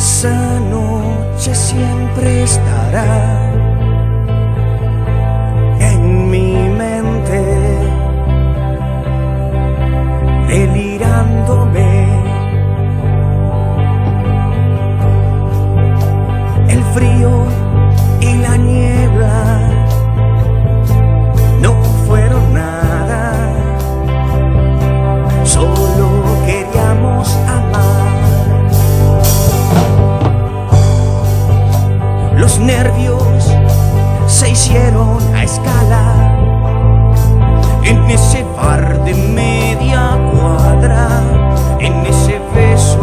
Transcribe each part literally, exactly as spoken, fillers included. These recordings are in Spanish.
Esa noche siempre estará en mi mente, delirándome. El frío y la niebla no fueron nada, solo queríamos amar. Los nervios se hicieron a escala en ese bar de media cuadra, en ese beso.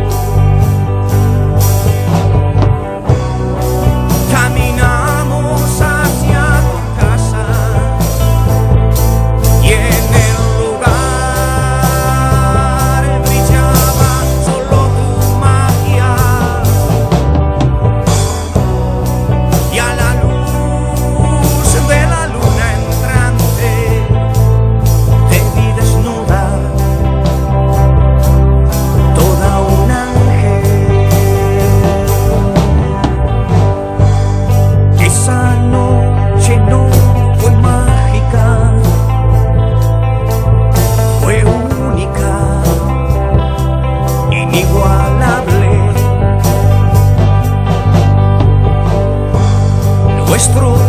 Caminamos hacia tu casa y en el lugar brillaba solo tu magia. Y a la luz de la luna entrante te vi desnuda, toda un ángel. Esa noche no fue mágica, fue única, inigualable. Nuestro